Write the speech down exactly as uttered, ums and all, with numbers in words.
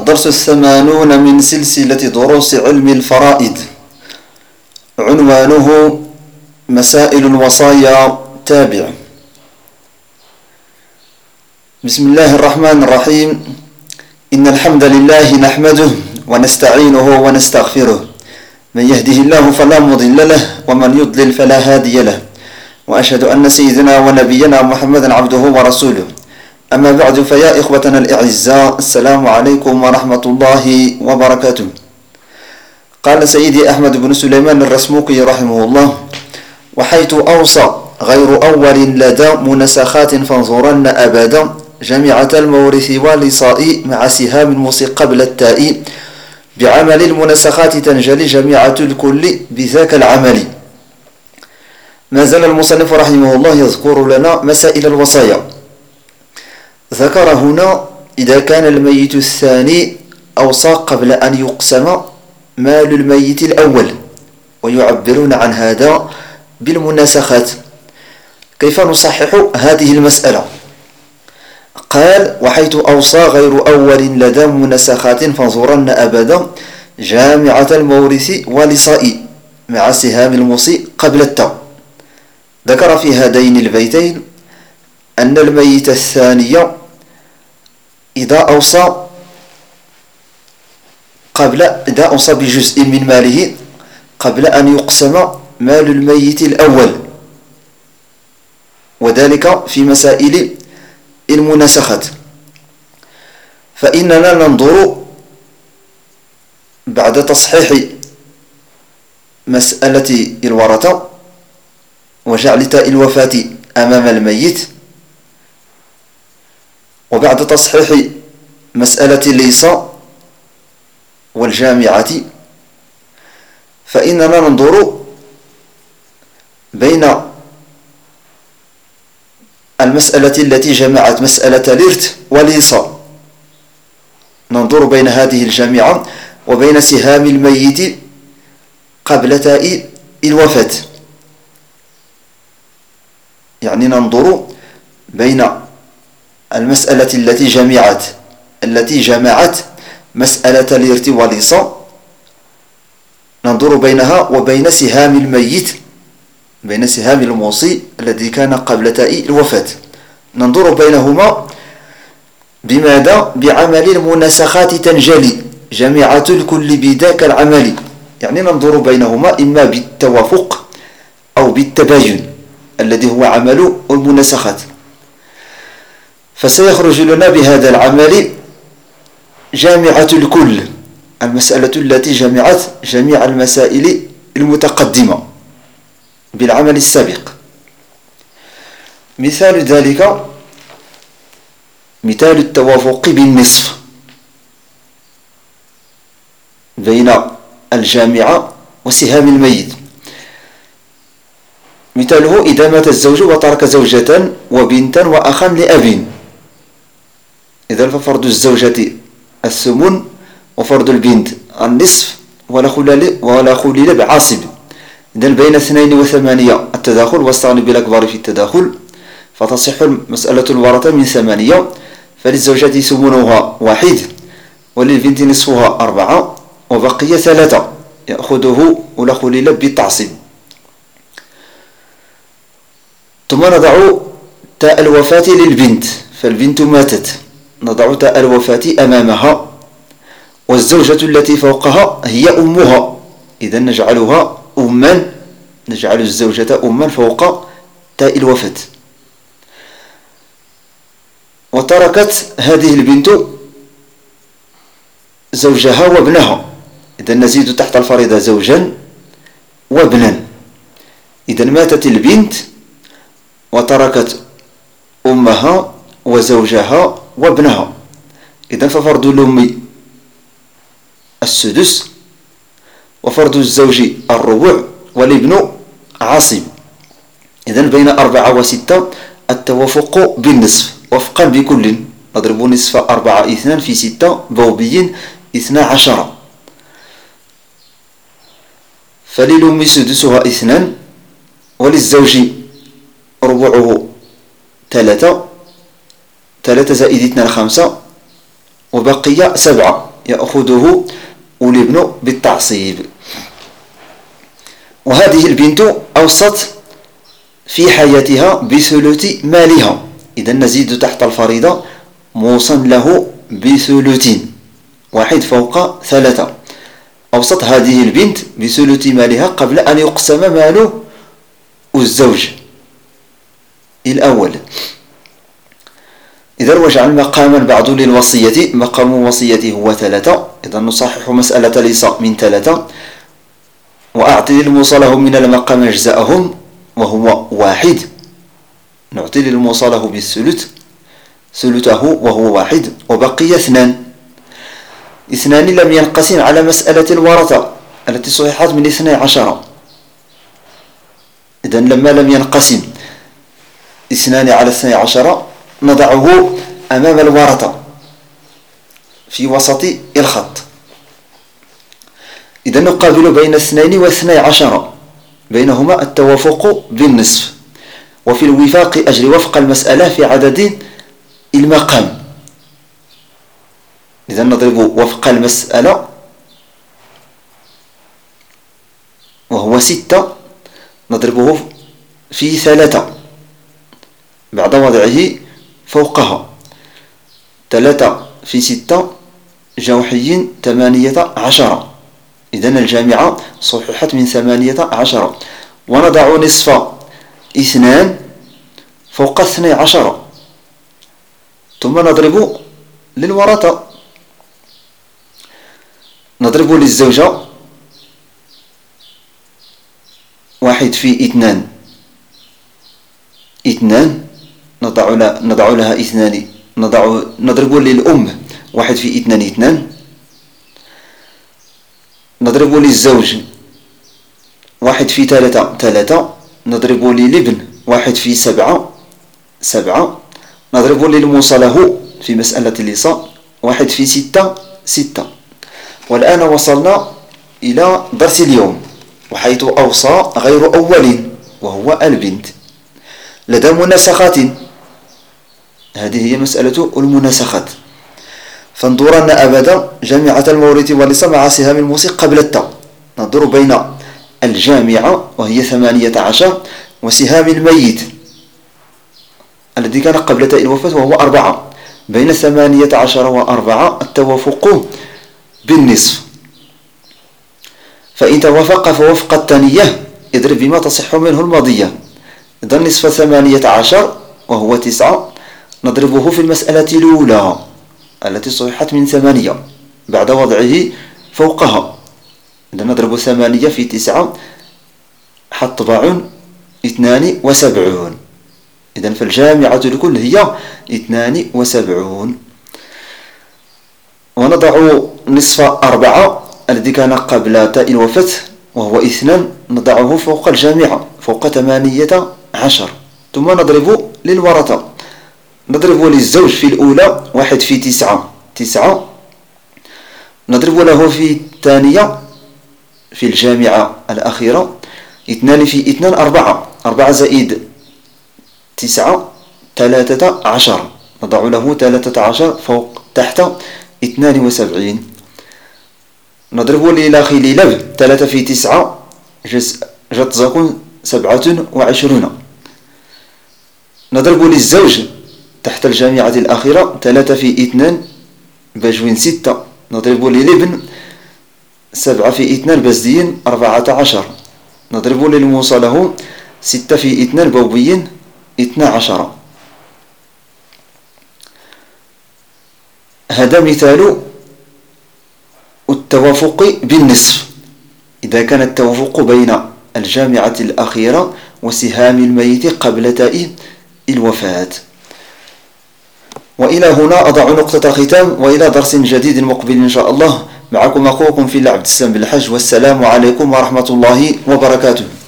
الدرس الثمانون من سلسلة دروس علم الفرائض، عنوانه مسائل الوصايا. تابع. بسم الله الرحمن الرحيم. إن الحمد لله نحمده ونستعينه ونستغفره، من يهده الله فلا مضل له ومن يضلل فلا هادي له، وأشهد أن سيدنا ونبينا محمدا عبده ورسوله. أما بعد، فيا إخوتنا الأعزاء، السلام عليكم ورحمة الله وبركاته. قال سيدي أحمد بن سليمان الرسموقي رحمه الله: وحيث أوصى غير أول لدى منسخات فانظرن أبدا، جميعة المورث والإصاء مع سهام الموصي قبل التاء، بعمل المنسخات تنجلي جميعة الكل بذاك العمل. ما زال المصنف رحمه الله يذكر لنا مسائل الوصايا. ذكر هنا إذا كان الميت الثاني أوصى قبل أن يقسم مال الميت الأول، ويعبرون عن هذا بالمناسخات. كيف نصحح هذه المسألة؟ قال: وحيث أوصى غير أول لدى مناسخات فانظرن أبدا، جامعة المورث والإصاء مع سهام الموصي قبل التاء. ذكر في هذين البيتين أن الميت الثاني إذا أوصى قبل إذا أوصى بجزء من ماله قبل أن يقسم مال الميت الأول، وذلك في مسائل المناسخات، فإننا ننظر بعد تصحيح مسألة الورثة وجعل تاء الوفاة أمام الميت، وبعد تصحيح مسألة الإيصاء والجامعة، فإننا ننظر بين المسألة التي جمعت مسألة الإرث والإيصاء، ننظر بين هذه الجامعة وبين سهام الميت قبل تاء الوفاة، يعني ننظر بين المسألة التي جمعت التي جمعت مسألة الإرث والإيصاء، ننظر بينها وبين سهام الميت، بين سهام الموصي الذي كان قبل تاء الوفاة، ننظر بينهما بماذا؟ بعمل المناسخات تنجلي جميعة الكل بذاك العمل، يعني ننظر بينهما إما بالتوافق أو بالتباين الذي هو عمل المناسخات. فسيخرج لنا بهذا العمل جامعة الكل، المسألة التي جمعت جميع المسائل المتقدمة بالعمل السابق. مثال ذلك مثال التوافق بالنصف بين الجامعة وسهام الميت. مثاله: إذا مات الزوج وترك زوجة وبنتا وأخا لأب، إذا ففرض الزوجة الثمن وفرض البنت النصف ولا خلل ولا خلل بعاصب. إذا بين اثنين وثمانية التداخل، واستغني بالأكبر في التداخل، فتصح مسألة الورثة من ثمانية، فللزوجة ثمنها واحد وللبنت نصفها أربعة وبقي ثلاثة، يأخذه ولا خلل بالتعصيب. ثم نضع تاء الوفاة للبنت، فالبنت ماتت، نضع تاء الوفاة أمامها، والزوجة التي فوقها هي أمها، إذا نجعلها أما، نجعل الزوجة أما فوق تاء الوفاة. وتركت هذه البنت زوجها وابنها، إذا نزيد تحت الفريضة زوجا وابنا. إذا ماتت البنت وتركت أمها وزوجها وابنها، إذا ففرض الأم السدس وفرض الزوج الربع والابن عاصب. إذا بين أربعة وستة التوافق بالنصف وفقا بكل، نضرب نصف أربعة اثنان في ستة بوبي اثنا عشر، فللأم سدسها اثنان وللزوج ربعه ثلاثة، ثلاثة زائد اثنان خمسة وبقي سبعة، يأخذه الابن بالتعصيب. وهذه البنت أوصت في حياتها بثلث مالها، إذا نزيد تحت الفريضة موصى له بثلث واحد فوق ثلاثة. أوصت هذه البنت بثلث مالها قبل أن يقسم مال الزوج الأول. إذا وجعل مقاما بعد للوصية، مقام الوصية هو ثلاثة، إذا نصحح مسألة ليس من ثلاثة. وأعطي للموصى له من المقام أجزاءهم وهو واحد، نعطي للموصى له بالثلث ثلثه وهو واحد، وبقي اثنان. اثنان لم ينقسم على مسألة الورثة التي صححت من اثني عشر. إذن لما لم ينقسم اثنان على اثني عشر نضعه أمام الورثة في وسط الخط. إذا نقابل بين اثنين واثني عشر، بينهما التوافق بالنصف، وفي الوفاق أجري وفق المسألة في عدد المقام. إذا نضرب وفق المسألة وهو ستة، نضربه في ثلاثة بعد وضعه فوقها. ثلاثة في ستة جوحي ثمانية عشر، إذن الجامعة صححت من ثمانية عشر. ونضع نصف اثنان فوق اثني عشر، ثم نضرب للورثة. نضرب للزوجة واحد في اثنان اثنان، نضع لها, نضع لها اثنان، نضع نضرب للأم واحد في اثنان اثنان. نضرب للزوج واحد في ثلاثة ثلاثة، نضرب للابن واحد في سبعة سبعة، نضرب للموصى له في مسألة اللصاء واحد في ستة ستة. والآن وصلنا إلى درس اليوم، وحيث أوصى غير أول وهو البنت لدى مناسخات. هذه هي مسألة المناسخات. فانظرن أبدا جامعة المورث واللصاء مع سهام الموصي قبل التاء. ننظر بين الجامعة وهي ثمانية عشر وسهام الميت الذي كان قبل تاء الوفاة وهو أربعة. بين ثمانية عشر وأربعة التوافق بالنصف، فإن توافق فوفق الثانية اضرب بما تصح منه الماضية. إذا نصف ثمانية عشر وهو تسعة نضربه في المسألة الأولى التي صححت من ثمانية بعد وضعه فوقها. إذا نضرب ثمانية في تسعة حطبع اثنان وسبعون. إذا فالجامعة الكل هي اثنان وسبعون. ونضع نصف أربعة الذي كان قبل تاء الوفاة وهو اثنان، نضعه فوق الجامعة فوق ثمانية عشر، ثم نضرب للورثة. نضرب للزوج في الأولى واحد في تسعة تسعة، نضرب له في الثانية في الجامعة الأخيرة اثنان في اثنان أربعة، أربعة زائد تسعة ثلاثة عشر، نضع له ثلاثة عشر فوق تحت اثنان وسبعين. نضرب للأخي للب ثلاثة في تسعة جت زكون سبعة وعشرون. نضرب للزوج تحت الجامعة الأخيرة ثلاثة في اثنان بجوين ستة، نضرب للابن سبعة في اثنان بزدين أربعة عشر، نضرب للموصى له ستة في اثنان بوبيين اثنا عشر. هذا مثال التوافق بالنصف إذا كان التوافق بين الجامعة الأخيرة وسهام الميت قبل تاء الوفاة. وإلى هنا أضع نقطة الختام، وإلى درس جديد مقبل إن شاء الله. معكم أخوكم في الله عبد السلام بالحج، والسلام عليكم ورحمة الله وبركاته.